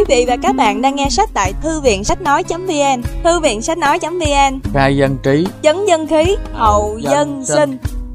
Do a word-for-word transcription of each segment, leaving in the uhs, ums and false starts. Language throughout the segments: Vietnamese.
vị và các bạn đang nghe sách tại thư viện sách nói.vn. Thư viện sách nói.vn, khai dân trí, chấn dân khí, hậu dân sinh.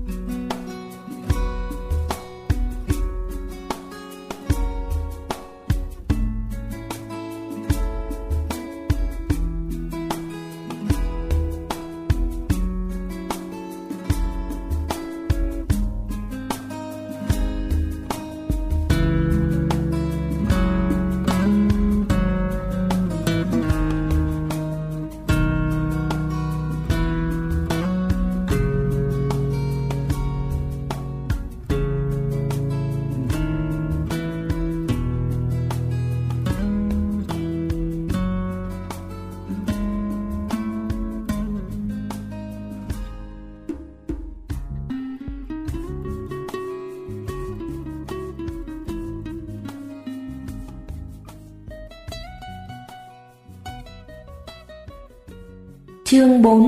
Chương bốn.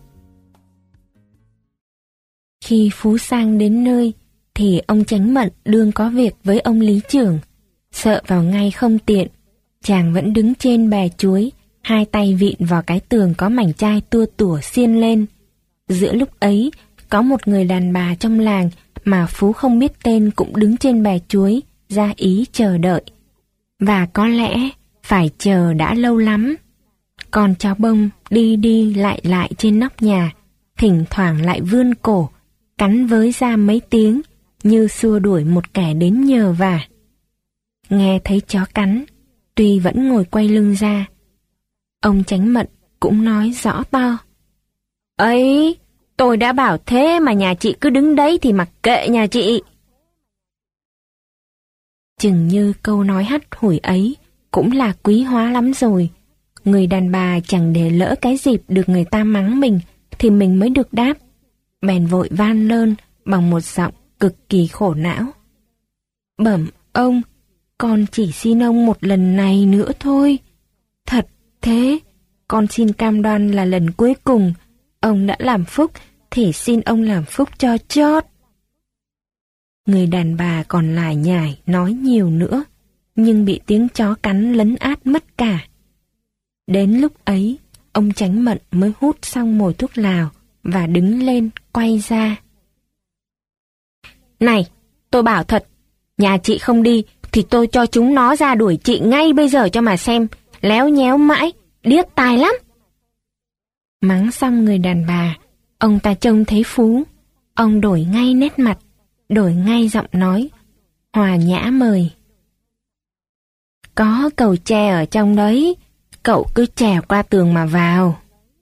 Khi Phú Sang đến nơi, thì ông Chánh Mận đương có việc với ông lý trưởng. Sợ vào ngay không tiện, chàng vẫn đứng trên bè chuối, hai tay vịn vào cái tường có mảnh chai tua tủa xiên lên. Giữa lúc ấy, có một người đàn bà trong làng mà Phú không biết tên cũng đứng trên bè chuối, ra ý chờ đợi. Và có lẽ phải chờ đã lâu lắm. Con chó bông đi đi lại lại trên nóc nhà, thỉnh thoảng lại vươn cổ, cắn với ra mấy tiếng, như xua đuổi một kẻ đến nhờ vả. Nghe thấy chó cắn, tuy vẫn ngồi quay lưng ra, ông Chánh Mận cũng nói rõ to: "Ấy, tôi đã bảo thế mà nhà chị cứ đứng đấy thì mặc kệ nhà chị." Chừng như câu nói hắt hủi ấy cũng là quý hóa lắm rồi. Người đàn bà chẳng để lỡ cái dịp được người ta mắng mình thì mình mới được đáp, bèn vội van lơn bằng một giọng cực kỳ khổ não: "Bẩm ông, con chỉ xin ông một lần này nữa thôi. Thật thế, con xin cam đoan là lần cuối cùng. Ông đã làm phúc thì xin ông làm phúc cho chót." Người đàn bà còn lải nhải nói nhiều nữa, nhưng bị tiếng chó cắn lấn át mất cả. Đến lúc ấy, ông Chánh Mận mới hút xong mồi thuốc lào và đứng lên quay ra. "Này, tôi bảo thật, nhà chị không đi thì tôi cho chúng nó ra đuổi chị ngay bây giờ cho mà xem, léo nhéo mãi, điếc tai lắm." Mắng xong người đàn bà, ông ta trông thấy Phú, ông đổi ngay nét mặt, đổi ngay giọng nói, hòa nhã mời: "Có cầu tre ở trong đấy, cậu cứ trèo qua tường mà vào."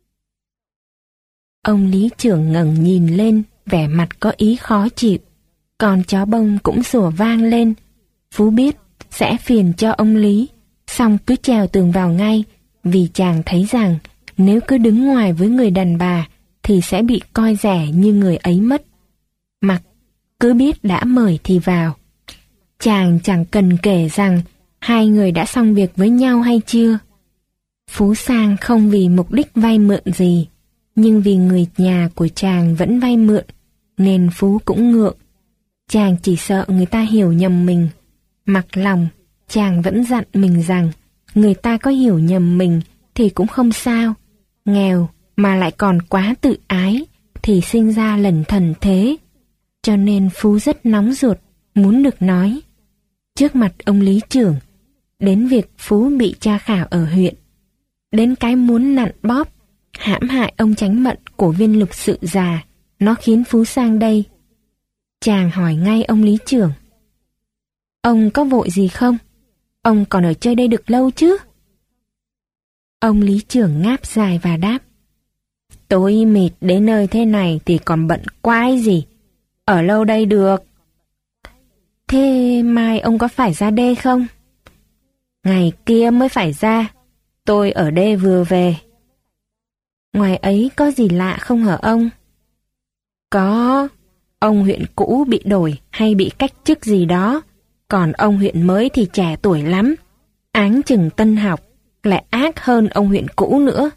Ông lý trưởng ngẩng nhìn lên, vẻ mặt có ý khó chịu. Con chó bông cũng sủa vang lên. Phú biết sẽ phiền cho ông lý, xong cứ trèo tường vào ngay, vì chàng thấy rằng nếu cứ đứng ngoài với người đàn bà thì sẽ bị coi rẻ như người ấy mất. Mặc cứ biết đã mời thì vào. Chàng chẳng cần kể rằng hai người đã xong việc với nhau hay chưa. Phú Sang không vì mục đích vay mượn gì, nhưng vì người nhà của chàng vẫn vay mượn, nên Phú cũng ngượng. Chàng chỉ sợ người ta hiểu nhầm mình. Mặc lòng, chàng vẫn dặn mình rằng người ta có hiểu nhầm mình thì cũng không sao. Nghèo mà lại còn quá tự ái thì sinh ra lẩn thẩn thế. Cho nên Phú rất nóng ruột, muốn được nói trước mặt ông lý trưởng đến việc Phú bị tra khảo ở huyện, đến cái muốn nặn bóp hãm hại ông Chánh Mận của viên lục sự già, nó khiến Phú sang đây. Chàng hỏi ngay ông lý trưởng: "Ông có vội gì không? Ông còn ở chơi đây được lâu chứ?" Ông lý trưởng ngáp dài và đáp: "Tôi mệt đến nơi thế này thì còn bận quái gì, ở lâu đây được." "Thế mai ông có phải ra đê không?" "Ngày kia mới phải ra, tôi ở đê vừa về." "Ngoài ấy có gì lạ không hả ông?" "Có, ông huyện cũ bị đổi hay bị cách chức gì đó, còn ông huyện mới thì trẻ tuổi lắm, áng chừng tân học, lại ác hơn ông huyện cũ nữa."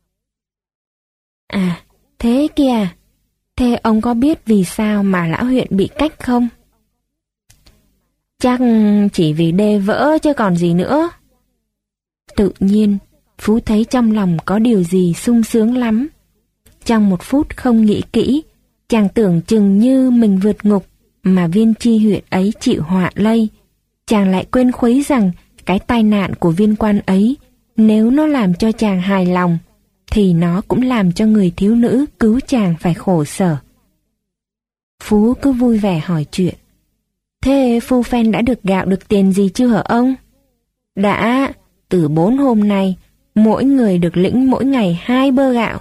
"À, thế kìa, thế ông có biết vì sao mà lão huyện bị cách không?" "Chắc chỉ vì đê vỡ chứ còn gì nữa." Tự nhiên, Phú thấy trong lòng có điều gì sung sướng lắm. Trong một phút không nghĩ kỹ, chàng tưởng chừng như mình vượt ngục mà viên chi huyện ấy chịu họa lây. Chàng lại quên khuấy rằng cái tai nạn của viên quan ấy, nếu nó làm cho chàng hài lòng, thì nó cũng làm cho người thiếu nữ cứu chàng phải khổ sở. Phú cứ vui vẻ hỏi chuyện. Thế phu phen đã được gạo được tiền gì chưa hả ông? Đã, từ bốn hôm nay, mỗi người được lĩnh mỗi ngày hai bơ gạo.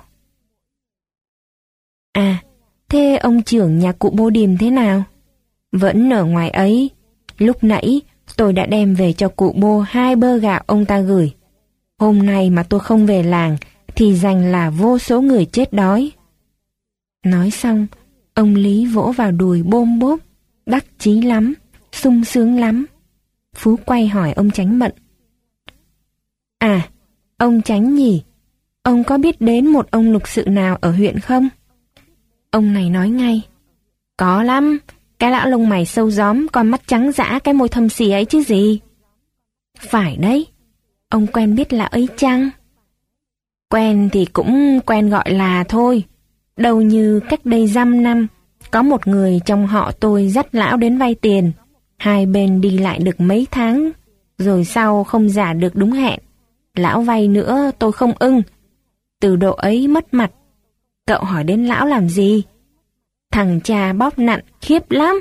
À, thế ông trưởng nhà cụ Bô Điềm thế nào? Vẫn ở ngoài ấy. Lúc nãy tôi đã đem về cho cụ Bô hai bơ gạo ông ta gửi. Hôm nay mà tôi không về làng thì dành là vô số người chết đói. Nói xong, ông Lý vỗ vào đùi bôm bốp, đắc chí lắm, sung sướng lắm. Phú quay hỏi ông Chánh Mận. À, ông Chánh nhỉ, ông có biết đến một ông lục sự nào ở huyện không? Ông này nói ngay. Có lắm, cái lão lông mày sâu gióm, con mắt trắng dã, cái môi thâm xì ấy chứ gì. Phải đấy, ông quen biết lão ấy chăng? Quen thì cũng quen gọi là thôi. Đâu như cách đây dăm năm, có một người trong họ tôi dắt lão đến vay tiền. Hai bên đi lại được mấy tháng, rồi sau không trả được đúng hẹn. Lão vay nữa tôi không ưng. Từ độ ấy mất mặt. Cậu hỏi đến lão làm gì? Thằng cha bóp nặn khiếp lắm.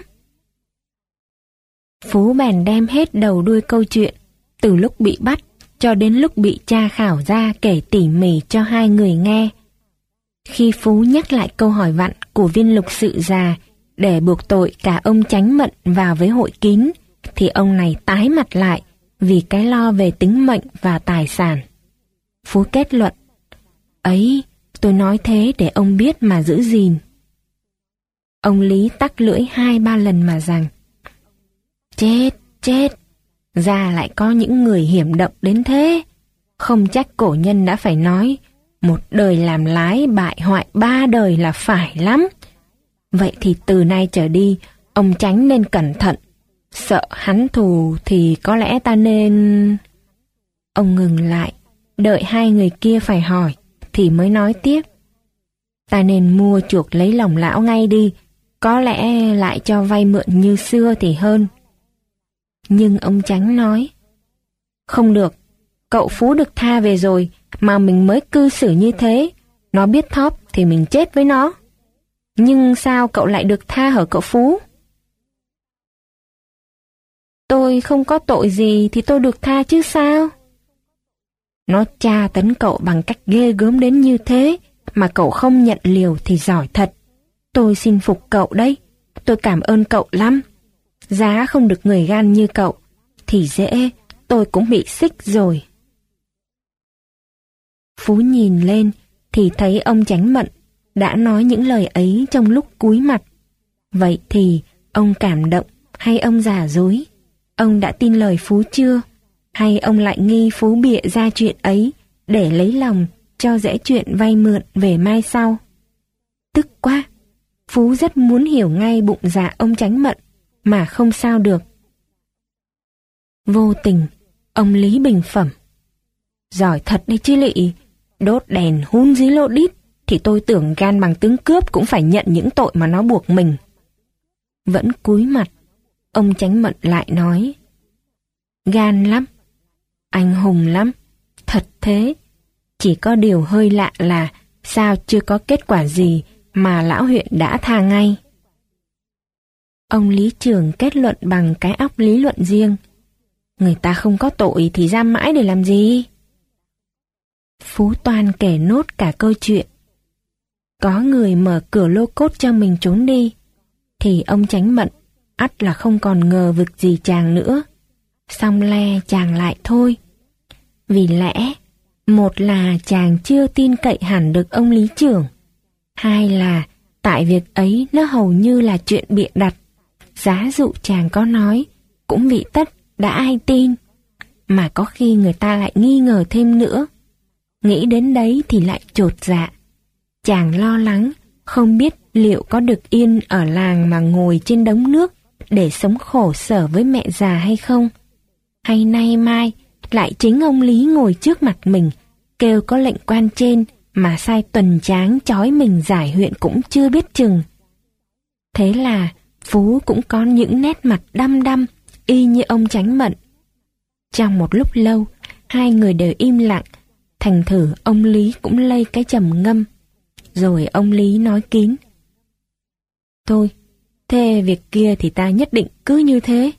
Phú bèn đem hết đầu đuôi câu chuyện, từ lúc bị bắt cho đến lúc bị cha khảo ra kể tỉ mỉ cho hai người nghe. Khi Phú nhắc lại câu hỏi vặn của viên lục sự già để buộc tội cả ông Chánh Mận vào với hội kín, thì ông này tái mặt lại vì cái lo về tính mệnh và tài sản. Phú kết luận, ấy, tôi nói thế để ông biết mà giữ gìn. Ông Lý tắc lưỡi hai ba lần mà rằng, chết, chết, ra lại có những người hiểm độc đến thế. Không trách cổ nhân đã phải nói, một đời làm lái bại hoại ba đời là phải lắm. Vậy thì từ nay trở đi, ông Chánh nên cẩn thận. Sợ hắn thù thì có lẽ ta nên... Ông ngừng lại, đợi hai người kia phải hỏi, thì mới nói tiếp. Ta nên mua chuộc lấy lòng lão ngay đi, có lẽ lại cho vay mượn như xưa thì hơn. Nhưng ông Chánh nói, không được, cậu Phú được tha về rồi, mà mình mới cư xử như thế, nó biết thóp thì mình chết với nó. Nhưng sao cậu lại được tha hở cậu Phú? Tôi không có tội gì thì tôi được tha chứ sao? Nó tra tấn cậu bằng cách ghê gớm đến như thế, mà cậu không nhận liều thì giỏi thật. Tôi xin phục cậu đấy, tôi cảm ơn cậu lắm. Giá không được người gan như cậu, thì dễ, tôi cũng bị xích rồi. Phú nhìn lên, thì thấy ông Chánh Mận đã nói những lời ấy trong lúc cúi mặt. Vậy thì, ông cảm động hay ông giả dối? Ông đã tin lời Phú chưa? Hay ông lại nghi Phú bịa ra chuyện ấy để lấy lòng cho dễ chuyện vay mượn về mai sau? Tức quá! Phú rất muốn hiểu ngay bụng dạ ông Chánh Mận, mà không sao được. Vô tình, ông Lý bình phẩm. Giỏi thật đấy chứ lị, đốt đèn hun dí lô đít, thì tôi tưởng gan bằng tướng cướp cũng phải nhận những tội mà nó buộc mình. Vẫn cúi mặt, ông Chánh Mận lại nói. Gan lắm, anh hùng lắm, thật thế. Chỉ có điều hơi lạ là sao chưa có kết quả gì mà lão huyện đã tha ngay. Ông lý trưởng kết luận bằng cái óc lý luận riêng. Người ta không có tội thì giam mãi để làm gì? Phú Toan kể nốt cả câu chuyện. Có người mở cửa lô cốt cho mình trốn đi, thì ông Chánh Mận ắt là không còn ngờ vực gì chàng nữa. Xong le chàng lại thôi. Vì lẽ, một là chàng chưa tin cậy hẳn được ông lý trưởng, hai là tại việc ấy nó hầu như là chuyện bịa đặt. Giá dụ chàng có nói, cũng bị tất đã ai tin. Mà có khi người ta lại nghi ngờ thêm nữa. Nghĩ đến đấy thì lại chột dạ. Chàng lo lắng, không biết liệu có được yên ở làng mà ngồi trên đống nước để sống khổ sở với mẹ già hay không. Hay nay mai, lại chính ông Lý ngồi trước mặt mình, kêu có lệnh quan trên mà sai tuần tráng trói mình giải huyện cũng chưa biết chừng. Thế là Phú cũng có những nét mặt đăm đăm, y như ông Chánh Mận. Trong một lúc lâu, hai người đều im lặng, thành thử ông Lý cũng lây cái trầm ngâm. Rồi ông Lý nói kín: Thôi, thế việc kia thì ta nhất định cứ như thế.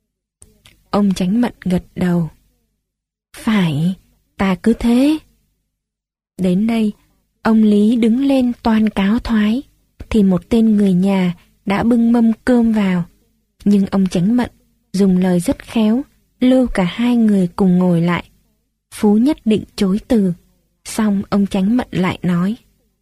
Ông Chánh Mận gật đầu: Phải, ta cứ thế. Đến đây, ông Lý đứng lên toan cáo thoái, thì một tên người nhà đã bưng mâm cơm vào. Nhưng ông Chánh Mận dùng lời rất khéo, lưu cả hai người cùng ngồi lại. Phú nhất định chối từ. Xong ông Chánh Mận lại nói: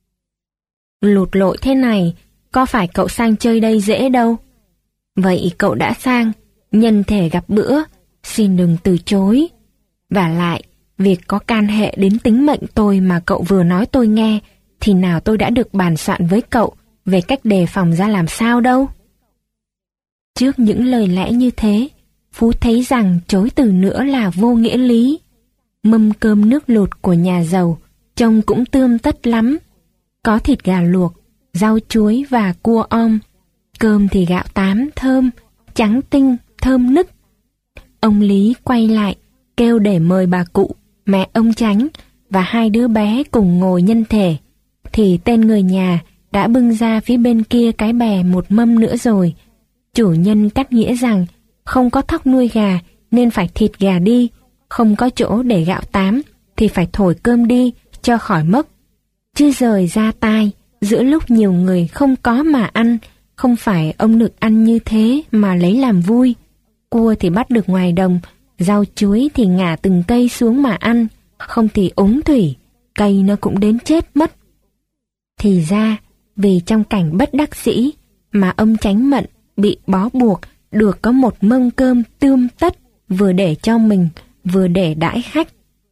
Lụt lội thế này, có phải cậu sang chơi đây dễ đâu. Vậy cậu đã sang, nhân thể gặp bữa, xin đừng từ chối. Vả lại, việc có can hệ đến tính mệnh tôi mà cậu vừa nói tôi nghe, thì nào tôi đã được bàn soạn với cậu về cách đề phòng ra làm sao đâu. Trước những lời lẽ như thế, Phú thấy rằng chối từ nữa là vô nghĩa lý. Mâm cơm nước lụt của nhà giàu trông cũng tươm tất lắm. Có thịt gà luộc, rau chuối và cua om. Cơm thì gạo tám thơm, trắng tinh, thơm nức. Ông Lý quay lại, kêu để mời bà cụ, mẹ ông Chánh và hai đứa bé cùng ngồi nhân thể. Thì tên người nhà đã bưng ra phía bên kia cái bè một mâm nữa rồi. Chủ nhân cắt nghĩa rằng không có thóc nuôi gà nên phải thịt gà đi, không có chỗ để gạo tám thì phải thổi cơm đi cho khỏi mốc. Chứ rời ra tai, giữa lúc nhiều người không có mà ăn, không phải ông được ăn như thế mà lấy làm vui. Cua thì bắt được ngoài đồng, rau chuối thì ngả từng cây xuống mà ăn, không thì úng thủy, cây nó cũng đến chết mất. Thì ra, vì trong cảnh bất đắc dĩ mà ông Chánh Mận bị bó buộc được có một mâm cơm tươm tất, vừa để cho mình, vừa để đãi khách.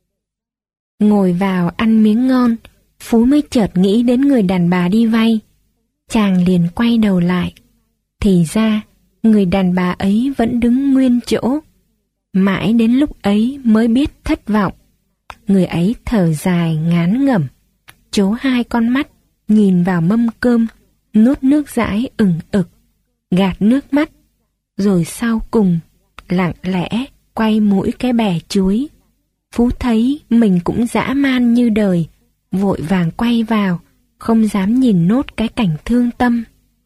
Ngồi vào ăn miếng ngon, Phú mới chợt nghĩ đến người đàn bà đi vay. Chàng liền quay đầu lại. Thì ra, người đàn bà ấy vẫn đứng nguyên chỗ. Mãi đến lúc ấy mới biết thất vọng. Người ấy thở dài ngán ngẩm, trố hai con mắt, nhìn vào mâm cơm, nuốt nước dãi ửng ực, gạt nước mắt. Rồi sau cùng, lặng lẽ quay mũi cái bè chuối. Phú thấy mình cũng dã man như đời, vội vàng quay vào, không dám nhìn nốt cái cảnh thương tâm.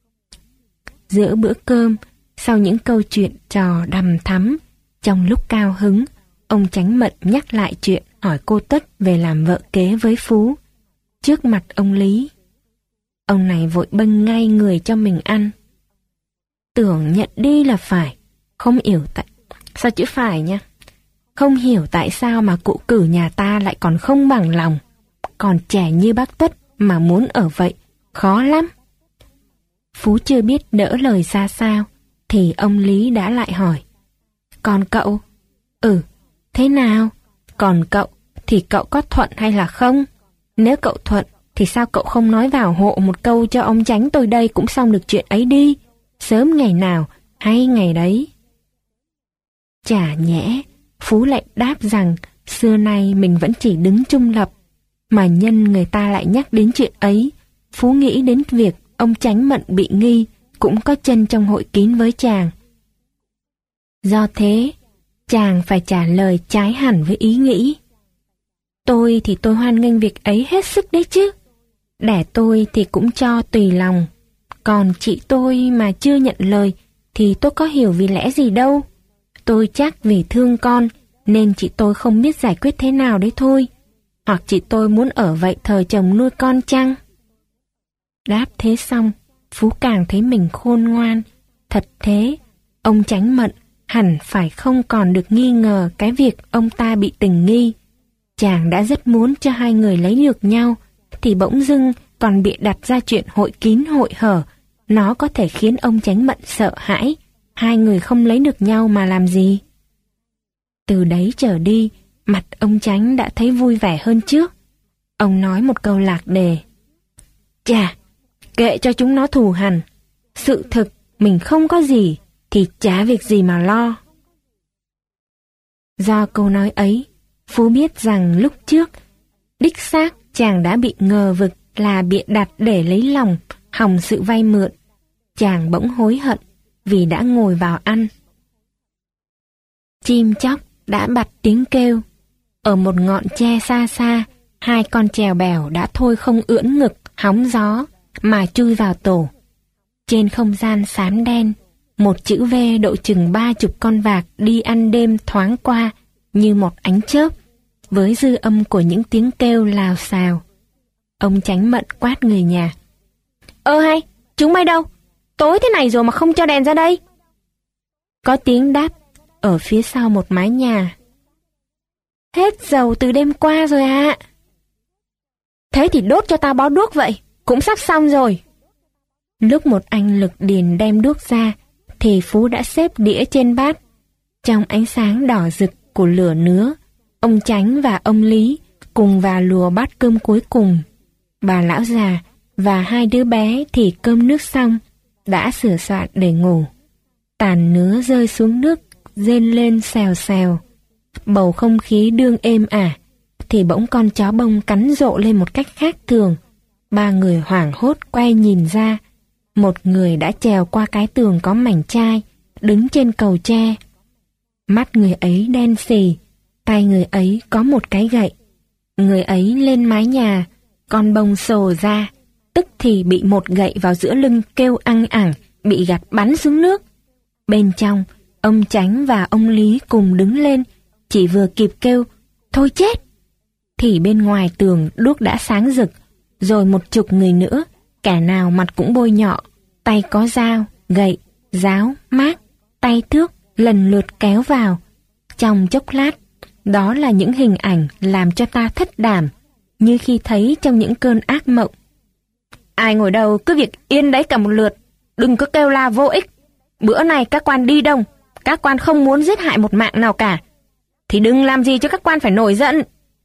Giữa bữa cơm, sau những câu chuyện trò đằm thắm, trong lúc cao hứng, ông Chánh Mận nhắc lại chuyện hỏi cô Tất về làm vợ kế với Phú. Trước mặt ông Lý, ông này vội bưng ngay người cho mình ăn. Tưởng nhận đi là phải, không hiểu tại... Sao chữ phải nha? Không hiểu tại sao mà cụ cử nhà ta lại còn không bằng lòng. Còn trẻ như bác Tất mà muốn ở vậy, khó lắm. Phú chưa biết đỡ lời ra sao, thì ông Lý đã lại hỏi. Còn cậu? Ừ, thế nào? Còn cậu, thì cậu có thuận hay là không? Nếu cậu thuận, thì sao cậu không nói vào hộ một câu cho ông Chánh tôi đây cũng xong được chuyện ấy đi. Sớm ngày nào, hay ngày đấy. Chả nhẽ, Phú lại đáp rằng xưa nay mình vẫn chỉ đứng trung lập. Mà nhân người ta lại nhắc đến chuyện ấy, Phú nghĩ đến việc ông Chánh Mận bị nghi cũng có chân trong hội kín với chàng. Do thế, chàng phải trả lời trái hẳn với ý nghĩ. Tôi thì tôi hoan nghênh việc ấy hết sức đấy chứ. Đẻ tôi thì cũng cho tùy lòng. Còn chị tôi mà chưa nhận lời thì tôi có hiểu vì lẽ gì đâu. Tôi chắc vì thương con nên chị tôi không biết giải quyết thế nào đấy thôi. Hoặc chị tôi muốn ở vậy thời chồng nuôi con chăng? Đáp thế xong, Phú càng thấy mình khôn ngoan. Thật thế, ông Chánh Mận hẳn phải không còn được nghi ngờ cái việc ông ta bị tình nghi. Chàng đã rất muốn cho hai người lấy được nhau, thì bỗng dưng còn bị đặt ra chuyện hội kín hội hở. Nó có thể khiến ông Chánh Mận sợ hãi. Hai người không lấy được nhau mà làm gì? Từ đấy trở đi, mặt ông Chánh đã thấy vui vẻ hơn trước. Ông nói một câu lạc đề. Chà, kệ cho chúng nó thù hằn. Sự thực mình không có gì thì chả việc gì mà lo. Do câu nói ấy, Phú biết rằng lúc trước, đích xác chàng đã bị ngờ vực là bịa đặt để lấy lòng, hòng sự vay mượn. Chàng bỗng hối hận vì đã ngồi vào ăn. Chim chóc đã bặt tiếng kêu. Ở một ngọn tre xa xa, hai con chèo bèo đã thôi không ưỡn ngực, hóng gió, mà chui vào tổ. Trên không gian xám đen, một chữ V độ chừng ba chục con vạc đi ăn đêm thoáng qua như một ánh chớp, với dư âm của những tiếng kêu lào xào. Ông Chánh Mận quát người nhà. Ơ hay, chúng bay đâu? Tối thế này rồi mà không cho đèn ra đây. Có tiếng đáp ở phía sau một mái nhà. Hết dầu từ đêm qua rồi ạ. À. Thế thì đốt cho ta bó đuốc vậy, cũng sắp xong rồi. Lúc một anh lực điền đem đuốc ra, thì Phú đã xếp đĩa trên bát. Trong ánh sáng đỏ rực của lửa nứa, ông Chánh và ông Lý cùng vào lùa bát cơm cuối cùng. Bà lão già và hai đứa bé thì cơm nước xong, đã sửa soạn để ngủ. Tàn nứa rơi xuống nước, rên lên xèo xèo. Bầu không khí đương êm ả, thì bỗng con chó bông cắn rộ lên một cách khác thường. Ba người hoảng hốt quay nhìn ra. Một người đã trèo qua cái tường có mảnh chai, đứng trên cầu tre. Mắt người ấy đen xì, tay người ấy có một cái gậy. Người ấy lên mái nhà, con bông sồ ra, tức thì bị một gậy vào giữa lưng kêu ăng ẳng, bị gạt bắn xuống nước. Bên trong, ông Chánh và ông Lý cùng đứng lên, chỉ vừa kịp kêu, thôi chết! Thì bên ngoài tường đuốc đã sáng rực, rồi một chục người nữa, cả nào mặt cũng bôi nhọ, tay có dao, gậy, giáo, mác, tay thước, lần lượt kéo vào. Trong chốc lát, đó là những hình ảnh làm cho ta thất đảm, như khi thấy trong những cơn ác mộng. Ai ngồi đâu cứ việc yên đấy cả một lượt, đừng có kêu la vô ích. Bữa này các quan đi đông, các quan không muốn giết hại một mạng nào cả, thì đừng làm gì cho các quan phải nổi giận.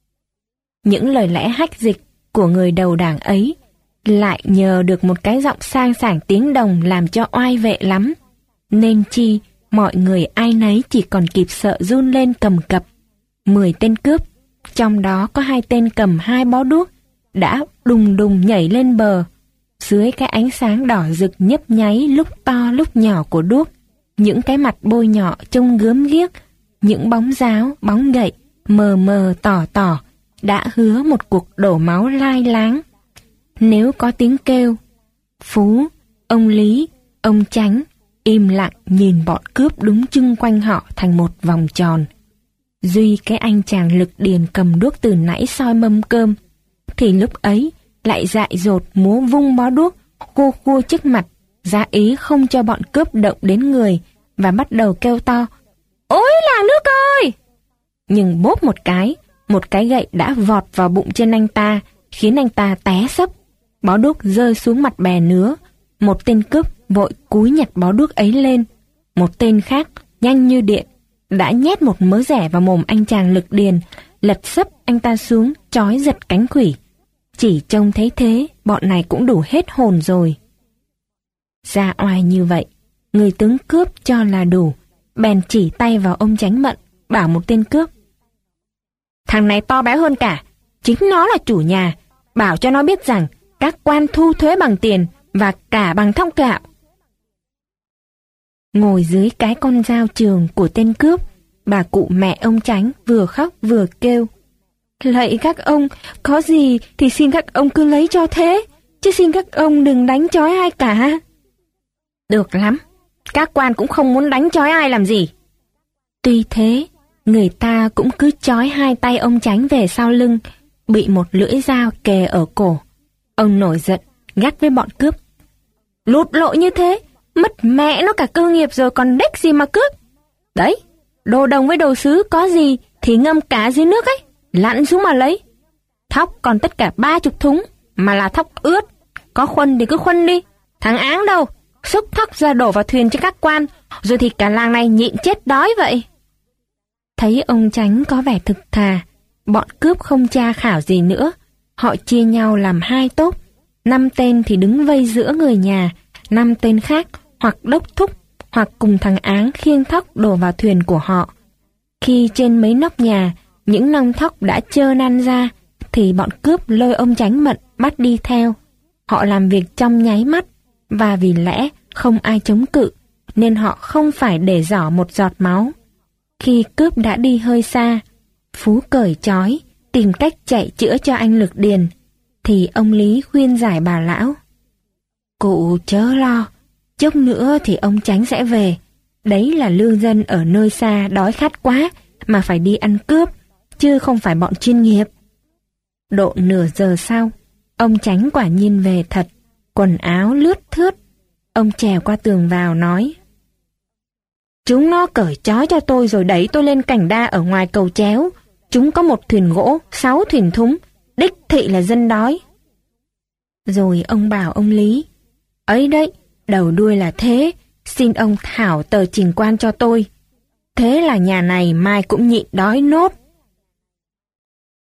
Những lời lẽ hách dịch của người đầu đảng ấy lại nhờ được một cái giọng sang sảng tiếng Đồng làm cho oai vệ lắm, nên chi mọi người ai nấy chỉ còn kịp sợ run lên cầm cập. Mười tên cướp, trong đó có hai tên cầm hai bó đuốc, đã đùng đùng nhảy lên bờ. Dưới cái ánh sáng đỏ rực nhấp nháy lúc to lúc nhỏ của đuốc, những cái mặt bôi nhọ trông gớm ghiếc, những bóng giáo, bóng gậy, mờ mờ tỏ tỏ, đã hứa một cuộc đổ máu lai láng. Nếu có tiếng kêu, Phú, ông Lý, ông Chánh im lặng nhìn bọn cướp đúng chưng quanh họ thành một vòng tròn. Duy cái anh chàng lực điền cầm đuốc từ nãy soi mâm cơm, thì lúc ấy lại dại dột múa vung bó đuốc khua khua trước mặt, ra ý không cho bọn cướp động đến người, và bắt đầu kêu to, ôi làng nước ơi! Nhưng bốp một cái, một cái gậy đã vọt vào bụng trên anh ta, khiến anh ta té sấp. Bó đuốc rơi xuống mặt bè nứa. Một tên cướp vội cúi nhặt bó đuốc ấy lên. Một tên khác, nhanh như điện, đã nhét một mớ rẻ vào mồm anh chàng lực điền, lật sấp anh ta xuống, trói giật cánh quỷ. Chỉ trông thấy thế, bọn này cũng đủ hết hồn rồi. Ra oai như vậy, người tướng cướp cho là đủ, bèn chỉ tay vào ông Chánh Mận, bảo một tên cướp. Thằng này to béo hơn cả, chính nó là chủ nhà, bảo cho nó biết rằng các quan thu thuế bằng tiền và cả bằng thóc gạo. Ngồi dưới cái con dao trường của tên cướp, bà cụ mẹ ông Chánh vừa khóc vừa kêu. Lạy các ông, có gì thì xin các ông cứ lấy cho thế, chứ xin các ông đừng đánh trói ai cả. Được lắm, các quan cũng không muốn đánh trói ai làm gì. Tuy thế, người ta cũng cứ trói hai tay ông Chánh về sau lưng, bị một lưỡi dao kề ở cổ. Ông nổi giận, gắt với bọn cướp. Lụt lội như thế, mất mẹ nó cả cơ nghiệp rồi còn đếch gì mà cướp. Đấy, đồ đồng với đồ sứ có gì thì ngâm cả dưới nước ấy, lặn xuống mà lấy. Thóc còn tất cả ba chục thúng, mà là thóc ướt, có khuân thì cứ khuân đi. Thằng Áng đâu, xúc thóc ra đổ vào thuyền cho các quan, rồi thì cả làng này nhịn chết đói vậy. Thấy ông Chánh có vẻ thực thà, bọn cướp không tra khảo gì nữa. Họ chia nhau làm hai tốp, năm tên thì đứng vây giữa người nhà, năm tên khác hoặc đốc thúc, hoặc cùng thằng Áng khiêng thóc đổ vào thuyền của họ. Khi trên mấy nóc nhà, những nông thóc đã trơ năn ra, thì bọn cướp lôi ông Chánh Mận bắt đi theo. Họ làm việc trong nháy mắt, và vì lẽ không ai chống cự, nên họ không phải để dỏ một giọt máu. Khi cướp đã đi hơi xa, Phú cởi trói, tìm cách chạy chữa cho anh Lực Điền, thì ông Lý khuyên giải bà lão. Cụ chớ lo, chốc nữa thì ông Chánh sẽ về. Đấy là lương dân ở nơi xa đói khát quá mà phải đi ăn cướp, chứ không phải bọn chuyên nghiệp. Độ nửa giờ sau, ông Chánh quả nhiên về thật, quần áo lướt thướt. Ông trèo qua tường vào nói: Chúng nó cởi trói cho tôi rồi đẩy tôi lên cành đa ở ngoài cầu Chéo. Chúng có một thuyền gỗ, sáu thuyền thúng, đích thị là dân đói. Rồi ông bảo ông Lý: Ấy đấy, đầu đuôi là thế, xin ông thảo tờ trình quan cho tôi. Thế là nhà này mai cũng nhịn đói nốt.